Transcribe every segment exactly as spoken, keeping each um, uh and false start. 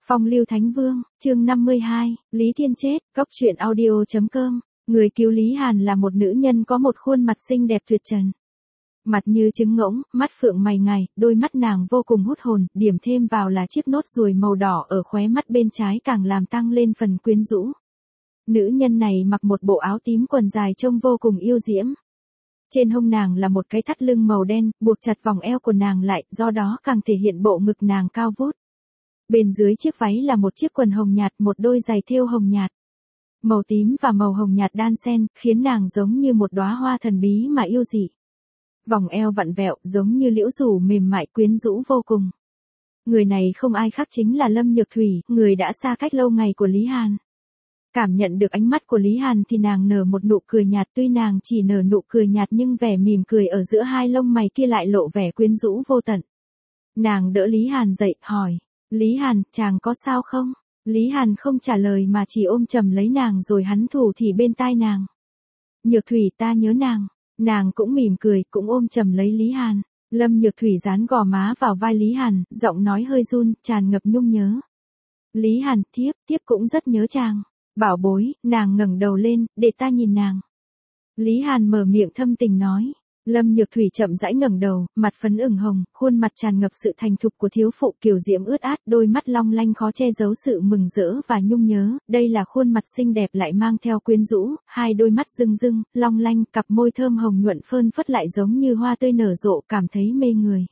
Phong lưu Thánh Vương, chương năm mươi hai, Lý Thiên chết, Cốc truyện audio.com. Người cứu Lý Hàn là một nữ nhân có một khuôn mặt xinh đẹp tuyệt trần. Mặt như trứng ngỗng, mắt phượng mày ngài, đôi mắt nàng vô cùng hút hồn, điểm thêm vào là chiếc nốt ruồi màu đỏ ở khóe mắt bên trái càng làm tăng lên phần quyến rũ. Nữ nhân này mặc một bộ áo tím quần dài trông vô cùng yêu diễm. Trên hông nàng là một cái thắt lưng màu đen, buộc chặt vòng eo của nàng lại, do đó càng thể hiện bộ ngực nàng cao vút. Bên dưới chiếc váy là một chiếc quần hồng nhạt, một đôi giày thêu hồng nhạt. Màu tím và màu hồng nhạt đan xen, khiến nàng giống như một đóa hoa thần bí mà yêu dị. Vòng eo vặn vẹo, giống như liễu rủ mềm mại quyến rũ vô cùng. Người này không ai khác chính là Lâm Nhược Thủy, người đã xa cách lâu ngày của Lý Hàn. Cảm nhận được ánh mắt của Lý Hàn thì nàng nở một nụ cười nhạt, tuy nàng chỉ nở nụ cười nhạt nhưng vẻ mỉm cười ở giữa hai lông mày kia lại lộ vẻ quyến rũ vô tận. Nàng đỡ Lý Hàn dậy, hỏi, Lý Hàn, chàng có sao không? Lý Hàn không trả lời mà chỉ ôm chầm lấy nàng rồi hắn thủ thì bên tai nàng. Nhược Thủy, ta nhớ nàng. Nàng cũng mỉm cười, cũng ôm chầm lấy Lý Hàn. Lâm Nhược Thủy dán gò má vào vai Lý Hàn, giọng nói hơi run, tràn ngập nhung nhớ. Lý Hàn, thiếp, thiếp cũng rất nhớ chàng. Bảo bối, nàng ngẩng đầu lên, để ta nhìn nàng. Lý Hàn mở miệng thâm tình nói. Lâm Nhược Thủy chậm rãi ngẩng đầu, mặt phấn ửng hồng, khuôn mặt tràn ngập sự thành thục của thiếu phụ kiều diễm ướt át, đôi mắt long lanh khó che giấu sự mừng rỡ và nhung nhớ, đây là khuôn mặt xinh đẹp lại mang theo quyến rũ, hai đôi mắt rưng rưng, long lanh, cặp môi thơm hồng nhuận phơn phất lại giống như hoa tươi nở rộ, cảm thấy mê người.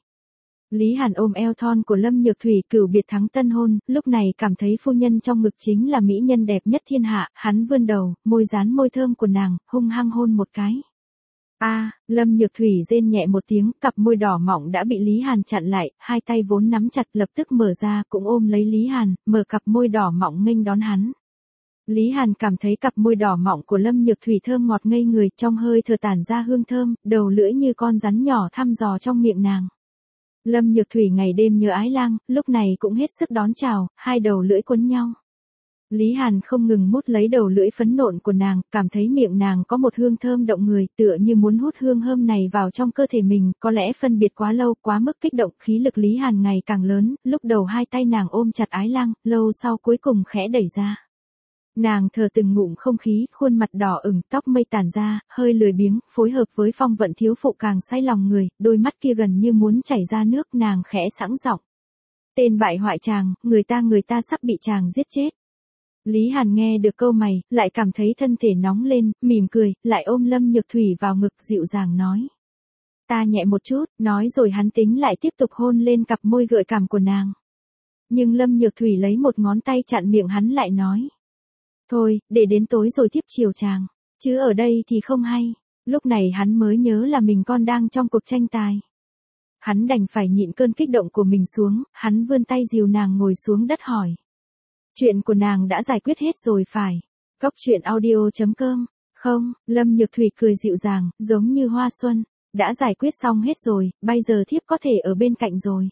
Lý Hàn ôm eo thon của Lâm Nhược Thủy, cửu biệt thắng tân hôn, lúc này cảm thấy phu nhân trong ngực chính là mỹ nhân đẹp nhất thiên hạ, hắn vươn đầu, môi dán môi thơm của nàng, hung hăng hôn một cái. A, à, Lâm Nhược Thủy rên nhẹ một tiếng, cặp môi đỏ mọng đã bị Lý Hàn chặn lại, hai tay vốn nắm chặt lập tức mở ra, cũng ôm lấy Lý Hàn, mở cặp môi đỏ mọng nghênh đón hắn. Lý Hàn cảm thấy cặp môi đỏ mọng của Lâm Nhược Thủy thơm ngọt ngây người, trong hơi thở tản ra hương thơm, đầu lưỡi như con rắn nhỏ thăm dò trong miệng nàng. Lâm Nhược Thủy ngày đêm nhớ ái lang, lúc này cũng hết sức đón chào, hai đầu lưỡi quấn nhau. Lý Hàn không ngừng mút lấy đầu lưỡi phấn nộn của nàng, cảm thấy miệng nàng có một hương thơm động người, tựa như muốn hút hương thơm này vào trong cơ thể mình, có lẽ phân biệt quá lâu, quá mức kích động, khí lực Lý Hàn ngày càng lớn, lúc đầu hai tay nàng ôm chặt ái lang, lâu sau cuối cùng khẽ đẩy ra. Nàng thở từng ngụm không khí, khuôn mặt đỏ ửng, tóc mây tản ra, hơi lười biếng, phối hợp với phong vận thiếu phụ càng say lòng người, đôi mắt kia gần như muốn chảy ra nước, nàng khẽ sẵn giọng. Tên bại hoại chàng, người ta người ta sắp bị chàng giết chết. Lý Hàn nghe được câu mày, lại cảm thấy thân thể nóng lên, mỉm cười, lại ôm Lâm Nhược Thủy vào ngực dịu dàng nói. Ta nhẹ một chút, nói rồi hắn tính lại tiếp tục hôn lên cặp môi gợi cảm của nàng. Nhưng Lâm Nhược Thủy lấy một ngón tay chặn miệng hắn lại nói. Thôi, để đến tối rồi tiếp chiều chàng, chứ ở đây thì không hay. Lúc này hắn mới nhớ là mình con đang trong cuộc tranh tài. Hắn đành phải nhịn cơn kích động của mình xuống, hắn vươn tay dìu nàng ngồi xuống đất hỏi. Chuyện của nàng đã giải quyết hết rồi phải. Cốc truyện audio.com. Không, Lâm Nhược Thủy cười dịu dàng, giống như hoa xuân. Đã giải quyết xong hết rồi, bây giờ thiếp có thể ở bên cạnh rồi.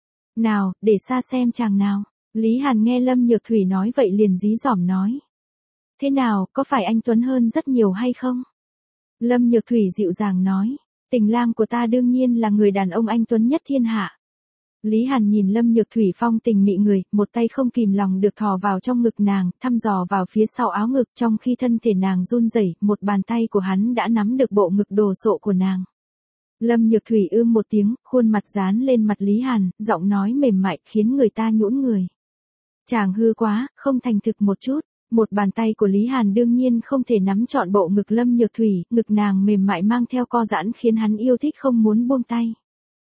Nào, để xa xem chàng nào. Lý Hàn nghe Lâm Nhược Thủy nói vậy liền dí dỏm nói. Thế nào, có phải anh Tuấn hơn rất nhiều hay không? Lâm Nhược Thủy dịu dàng nói. Tình lang của ta đương nhiên là người đàn ông anh Tuấn nhất thiên hạ. Lý Hàn nhìn Lâm Nhược Thủy phong tình mị người, một tay không kìm lòng được thò vào trong ngực nàng, thăm dò vào phía sau áo ngực, trong khi thân thể nàng run rẩy, một bàn tay của hắn đã nắm được bộ ngực đồ sộ của nàng. Lâm Nhược Thủy ưm một tiếng, khuôn mặt dán lên mặt Lý Hàn, giọng nói mềm mại khiến người ta nhũn người. Chàng hư quá, không thành thực một chút. Một bàn tay của Lý Hàn đương nhiên không thể nắm trọn bộ ngực Lâm Nhược Thủy, ngực nàng mềm mại mang theo co giãn khiến hắn yêu thích không muốn buông tay.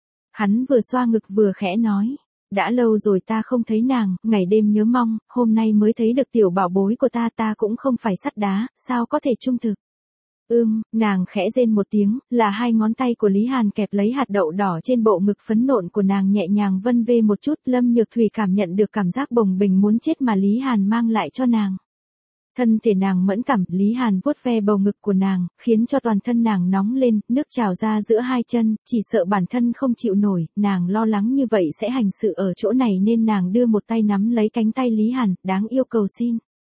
Hắn vừa xoa ngực vừa khẽ nói, đã lâu rồi ta không thấy nàng, ngày đêm nhớ mong, hôm nay mới thấy được tiểu bảo bối của ta, ta cũng không phải sắt đá, sao có thể trung thực. Ưm, nàng khẽ rên một tiếng, là hai ngón tay của Lý Hàn kẹp lấy hạt đậu đỏ trên bộ ngực phấn nộn của nàng nhẹ nhàng vân vê một chút, Lâm Nhược Thủy cảm nhận được cảm giác bồng bềnh muốn chết mà Lý Hàn mang lại cho nàng. Thân thể nàng mẫn cảm, Lý Hàn vuốt ve bầu ngực của nàng, khiến cho toàn thân nàng nóng lên, nước trào ra giữa hai chân, chỉ sợ bản thân không chịu nổi, nàng lo lắng như vậy sẽ hành sự ở chỗ này nên nàng đưa một tay nắm lấy cánh tay Lý Hàn, đáng yêu cầu xin.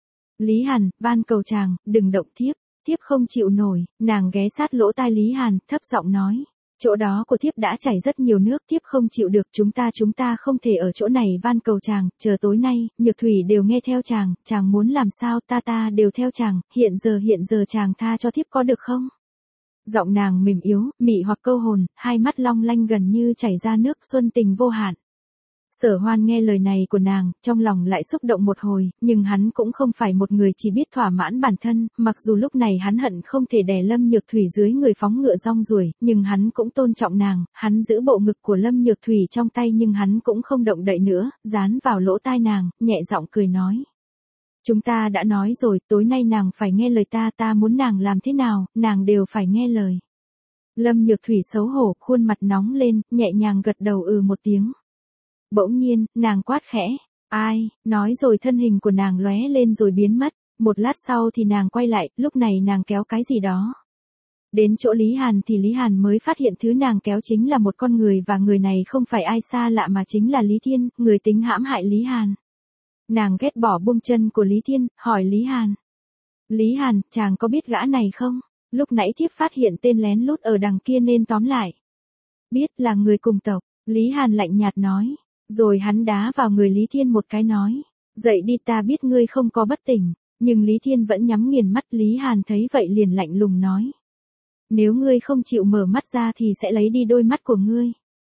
Lý Hàn, van cầu chàng, đừng động thiếp, thiếp không chịu nổi, nàng ghé sát lỗ tai Lý Hàn, thấp giọng nói. Chỗ đó của thiếp đã chảy rất nhiều nước, thiếp không chịu được, chúng ta chúng ta không thể ở chỗ này van cầu chàng, chờ tối nay, Nhược Thủy đều nghe theo chàng, chàng muốn làm sao ta ta đều theo chàng, hiện giờ hiện giờ chàng tha cho thiếp có được không? Giọng nàng mềm yếu, mị hoặc câu hồn, hai mắt long lanh gần như chảy ra nước xuân tình vô hạn. Sở Hoan nghe lời này của nàng, trong lòng lại xúc động một hồi, nhưng hắn cũng không phải một người chỉ biết thỏa mãn bản thân, mặc dù lúc này hắn hận không thể đè Lâm Nhược Thủy dưới người phóng ngựa rong ruổi, nhưng hắn cũng tôn trọng nàng, hắn giữ bộ ngực của Lâm Nhược Thủy trong tay nhưng hắn cũng không động đậy nữa, dán vào lỗ tai nàng, nhẹ giọng cười nói. Chúng ta đã nói rồi, tối nay nàng phải nghe lời ta, ta muốn nàng làm thế nào, nàng đều phải nghe lời. Lâm Nhược Thủy xấu hổ, khuôn mặt nóng lên, nhẹ nhàng gật đầu ừ một tiếng. Bỗng nhiên, nàng quát khẽ, ai, nói rồi thân hình của nàng lóe lên rồi biến mất, một lát sau thì nàng quay lại, lúc này nàng kéo cái gì đó. Đến chỗ Lý Hàn thì Lý Hàn mới phát hiện thứ nàng kéo chính là một con người và người này không phải ai xa lạ mà chính là Lý Thiên, người tính hãm hại Lý Hàn. Nàng ghét bỏ buông chân của Lý Thiên, hỏi Lý Hàn. Lý Hàn, chàng có biết gã này không? Lúc nãy thiếp phát hiện tên lén lút ở đằng kia nên tóm lại. Biết là người cùng tộc, Lý Hàn lạnh nhạt nói. Rồi hắn đá vào người Lý Thiên một cái nói. Dậy đi, ta biết ngươi không có bất tỉnh, nhưng Lý Thiên vẫn nhắm nghiền mắt. Lý Hàn thấy vậy liền lạnh lùng nói. Nếu ngươi không chịu mở mắt ra thì sẽ lấy đi đôi mắt của ngươi.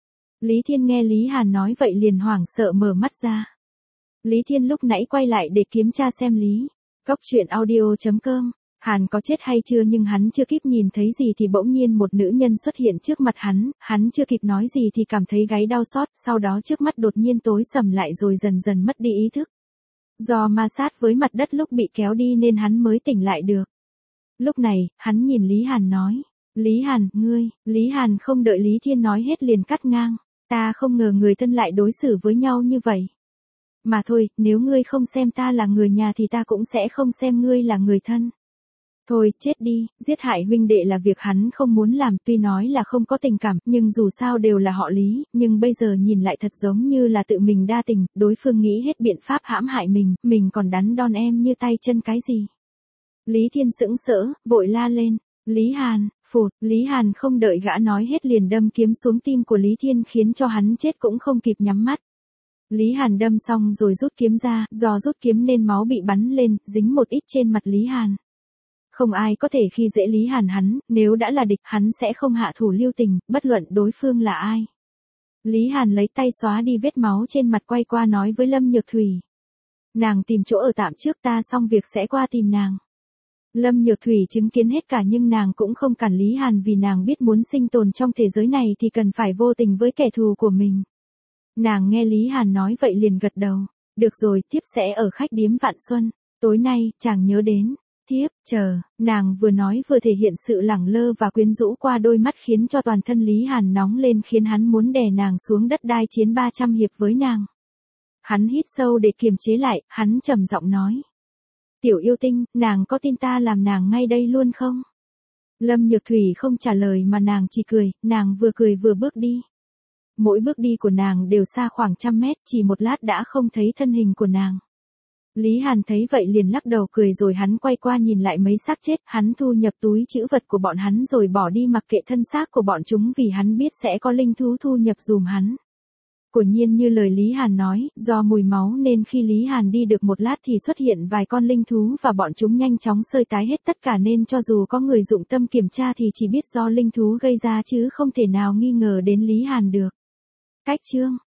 Lý Thiên nghe Lý Hàn nói vậy liền hoảng sợ mở mắt ra. Lý Thiên lúc nãy quay lại để kiểm tra xem Lý. Cốc truyện audio chấm com. Hàn có chết hay chưa nhưng hắn chưa kịp nhìn thấy gì thì bỗng nhiên một nữ nhân xuất hiện trước mặt hắn, hắn chưa kịp nói gì thì cảm thấy gáy đau xót, sau đó trước mắt đột nhiên tối sầm lại rồi dần dần mất đi ý thức. Do ma sát với mặt đất lúc bị kéo đi nên hắn mới tỉnh lại được. Lúc này, hắn nhìn Lý Hàn nói, Lý Hàn, ngươi, Lý Hàn không đợi Lý Thiên nói hết liền cắt ngang, ta không ngờ người thân lại đối xử với nhau như vậy. Mà thôi, nếu ngươi không xem ta là người nhà thì ta cũng sẽ không xem ngươi là người thân. Thôi, chết đi, giết hại huynh đệ là việc hắn không muốn làm, tuy nói là không có tình cảm, nhưng dù sao đều là họ Lý, nhưng bây giờ nhìn lại thật giống như là tự mình đa tình, đối phương nghĩ hết biện pháp hãm hại mình, mình còn đắn đon em như tay chân cái gì. Lý Thiên sững sỡ, vội la lên, Lý Hàn, phụt, Lý Hàn không đợi gã nói hết liền đâm kiếm xuống tim của Lý Thiên khiến cho hắn chết cũng không kịp nhắm mắt. Lý Hàn đâm xong rồi rút kiếm ra, do rút kiếm nên máu bị bắn lên, dính một ít trên mặt Lý Hàn. Không ai có thể khi dễ Lý Hàn hắn, nếu đã là địch hắn sẽ không hạ thủ lưu tình, bất luận đối phương là ai. Lý Hàn lấy tay xóa đi vết máu trên mặt quay qua nói với Lâm Nhược Thủy. Nàng tìm chỗ ở tạm trước, ta xong việc sẽ qua tìm nàng. Lâm Nhược Thủy chứng kiến hết cả nhưng nàng cũng không cản Lý Hàn vì nàng biết muốn sinh tồn trong thế giới này thì cần phải vô tình với kẻ thù của mình. Nàng nghe Lý Hàn nói vậy liền gật đầu. Được rồi, thiếp sẽ ở khách điếm Vạn Xuân. Tối nay, chàng nhớ đến. Thiếp, chờ, nàng vừa nói vừa thể hiện sự lẳng lơ và quyến rũ qua đôi mắt khiến cho toàn thân Lý Hàn nóng lên khiến hắn muốn đè nàng xuống đất đai chiến ba trăm hiệp với nàng. Hắn hít sâu để kiềm chế lại, hắn trầm giọng nói. Tiểu yêu tinh, nàng có tin ta làm nàng ngay đây luôn không? Lâm Nhược Thủy không trả lời mà nàng chỉ cười, nàng vừa cười vừa bước đi. Mỗi bước đi của nàng đều xa khoảng trăm mét, chỉ một lát đã không thấy thân hình của nàng. Lý Hàn thấy vậy liền lắc đầu cười rồi hắn quay qua nhìn lại mấy xác chết, hắn thu nhập túi trữ vật của bọn hắn rồi bỏ đi mặc kệ thân xác của bọn chúng vì hắn biết sẽ có linh thú thu nhập dùm hắn. Quả nhiên như lời Lý Hàn nói, do mùi máu nên khi Lý Hàn đi được một lát thì xuất hiện vài con linh thú và bọn chúng nhanh chóng sơi tái hết tất cả nên cho dù có người dụng tâm kiểm tra thì chỉ biết do linh thú gây ra chứ không thể nào nghi ngờ đến Lý Hàn được. Cách chương